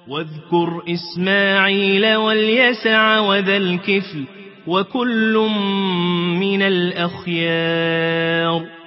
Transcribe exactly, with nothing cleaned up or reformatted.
واذكر إسماعيل واليسع وذا الكفل وكل من الأخيار